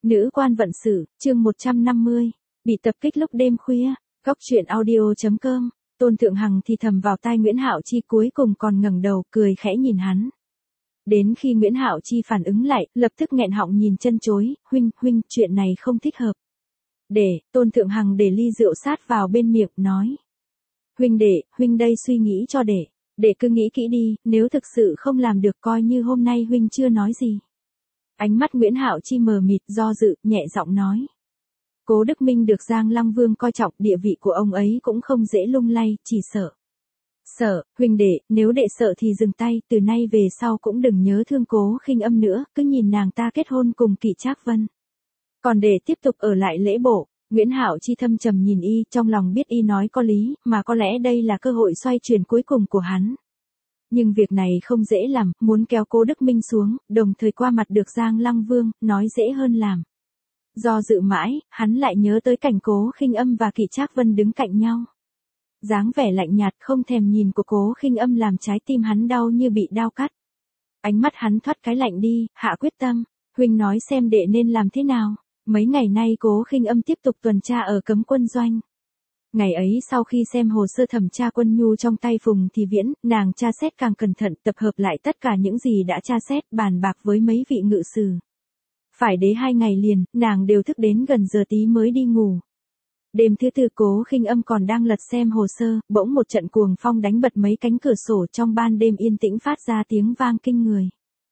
Nữ quan vận sự, chương 150, bị tập kích lúc đêm khuya, góc truyện audio.com, Tôn Thượng Hằng thì thầm vào tai Nguyễn Hạo Chi cuối cùng còn ngẩng đầu cười khẽ nhìn hắn. Đến khi Nguyễn Hạo Chi phản ứng lại, lập tức nghẹn họng nhìn chân chối, huynh, chuyện này không thích hợp. Tôn Thượng Hằng để ly rượu sát vào bên miệng, nói. Huynh đây suy nghĩ cho để cứ nghĩ kỹ đi, nếu thực sự không làm được coi như hôm nay huynh chưa nói gì. Ánh mắt Nguyễn Hạo Chi mờ mịt do dự, nhẹ giọng nói. Cố Đức Minh được Giang Lăng Vương coi trọng, địa vị của ông ấy cũng không dễ lung lay, chỉ sợ. Huynh nếu đệ sợ thì dừng tay, từ nay về sau cũng đừng nhớ thương Cố Khinh Âm nữa, cứ nhìn nàng ta kết hôn cùng Kỷ Trác Vân. Còn để tiếp tục ở lại lễ bộ, Nguyễn Hạo Chi thâm trầm nhìn y, trong lòng biết y nói có lý, mà có lẽ đây là cơ hội xoay chuyển cuối cùng của hắn. Nhưng việc này không dễ làm, muốn kéo Cố Đức Minh xuống, đồng thời qua mặt được Giang Lăng Vương, nói dễ hơn làm. Do dự mãi, hắn lại nhớ tới cảnh Cố Khinh Âm và Kỷ Trác Vân đứng cạnh nhau. Dáng vẻ lạnh nhạt không thèm nhìn của Cố Khinh Âm làm trái tim hắn đau như bị đao cắt. Ánh mắt hắn thoát cái lạnh đi, hạ quyết tâm, huynh nói xem đệ nên làm thế nào. Mấy ngày nay Cố Khinh Âm tiếp tục tuần tra ở cấm quân doanh. Ngày ấy sau khi xem hồ sơ thẩm tra quân nhu trong tay Phùng Thì Viễn, nàng tra xét càng cẩn thận, tập hợp lại tất cả những gì đã tra xét, bàn bạc với mấy vị ngự sử. Phải đến 2 ngày liền, nàng đều thức đến gần giờ tí mới đi ngủ. Đêm thứ tư Cố Khinh Âm còn đang lật xem hồ sơ, bỗng một trận cuồng phong đánh bật mấy cánh cửa sổ trong ban đêm yên tĩnh phát ra tiếng vang kinh người.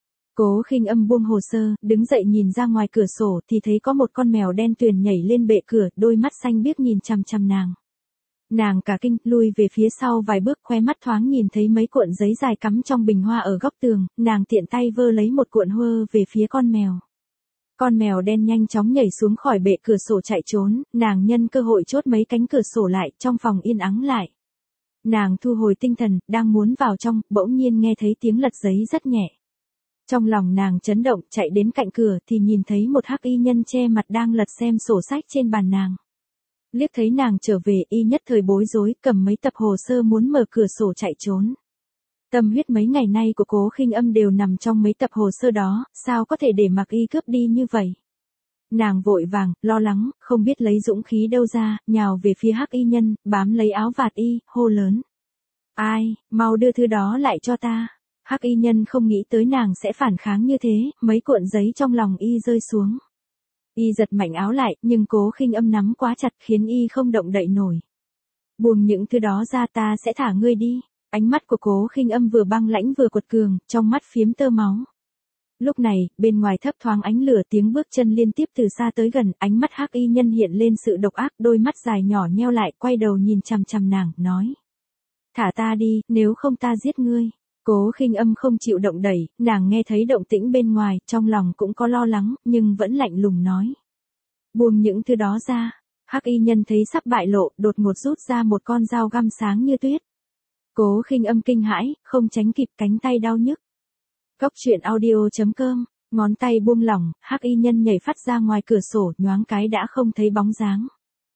Cố Khinh Âm buông hồ sơ, đứng dậy nhìn ra ngoài cửa sổ thì thấy có một con mèo đen tuyền nhảy lên bệ cửa, đôi mắt xanh biếc nhìn chằm chằm nàng. Nàng cả kinh, lui về phía sau vài bước, khóe mắt thoáng nhìn thấy mấy cuộn giấy dài cắm trong bình hoa ở góc tường, nàng tiện tay vơ lấy một cuộn hơ về phía con mèo. Con mèo đen nhanh chóng nhảy xuống khỏi bệ cửa sổ chạy trốn, nàng nhân cơ hội chốt mấy cánh cửa sổ lại, trong phòng yên ắng lại. Nàng thu hồi tinh thần, đang muốn vào trong, bỗng nhiên nghe thấy tiếng lật giấy rất nhẹ. Trong lòng nàng chấn động, chạy đến cạnh cửa thì nhìn thấy một hắc y nhân che mặt đang lật xem sổ sách trên bàn nàng. Liếc thấy nàng trở về, y nhất thời bối rối, cầm mấy tập hồ sơ muốn mở cửa sổ chạy trốn. Tâm huyết mấy ngày nay của Cố Khinh Âm đều nằm trong mấy tập hồ sơ đó, sao có thể để mặc y cướp đi như vậy? Nàng vội vàng, lo lắng, không biết lấy dũng khí đâu ra, nhào về phía hắc y nhân, bám lấy áo vạt y, hô lớn. Ai, mau đưa thứ đó lại cho ta. Hắc y nhân không nghĩ tới nàng sẽ phản kháng như thế, mấy cuộn giấy trong lòng y rơi xuống. Y giật mạnh áo lại, nhưng Cố Khinh Âm nắm quá chặt khiến y không động đậy nổi. Buông những thứ đó ra, ta sẽ thả ngươi đi. Ánh mắt của Cố Khinh Âm vừa băng lãnh vừa quật cường, trong mắt phiếm tơ máu. Lúc này, bên ngoài thấp thoáng ánh lửa, tiếng bước chân liên tiếp từ xa tới gần, ánh mắt hắc y nhân hiện lên sự độc ác, đôi mắt dài nhỏ nheo lại, quay đầu nhìn chằm chằm nàng, nói. Thả ta đi, nếu không ta giết ngươi. Cố Khinh Âm không chịu động đẩy, nàng nghe thấy động tĩnh bên ngoài, trong lòng cũng có lo lắng, nhưng vẫn lạnh lùng nói. Buông những thứ đó ra. Hắc y nhân thấy sắp bại lộ, đột ngột rút ra một con dao găm sáng như tuyết. Cố Khinh Âm kinh hãi, không tránh kịp, cánh tay đau nhức. Góc truyện audio.com, ngón tay buông lỏng, hắc y nhân nhảy phát ra ngoài cửa sổ, nhoáng cái đã không thấy bóng dáng.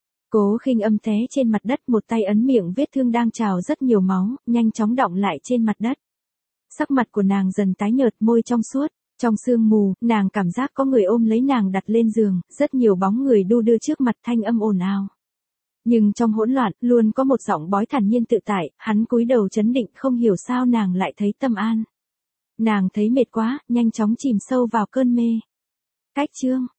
Cố Khinh Âm té trên mặt đất, một tay ấn miệng vết thương đang trào rất nhiều máu, nhanh chóng đọng lại trên mặt đất. Sắc mặt của nàng dần tái nhợt, môi trong suốt, trong sương mù, nàng cảm giác có người ôm lấy nàng đặt lên giường, rất nhiều bóng người đu đưa trước mặt, thanh âm ồn ào. Nhưng trong hỗn loạn, luôn có một giọng bói thản nhiên tự tại, hắn cúi đầu trấn định, không hiểu sao nàng lại thấy tâm an. Nàng thấy mệt quá, nhanh chóng chìm sâu vào cơn mê. Cách chương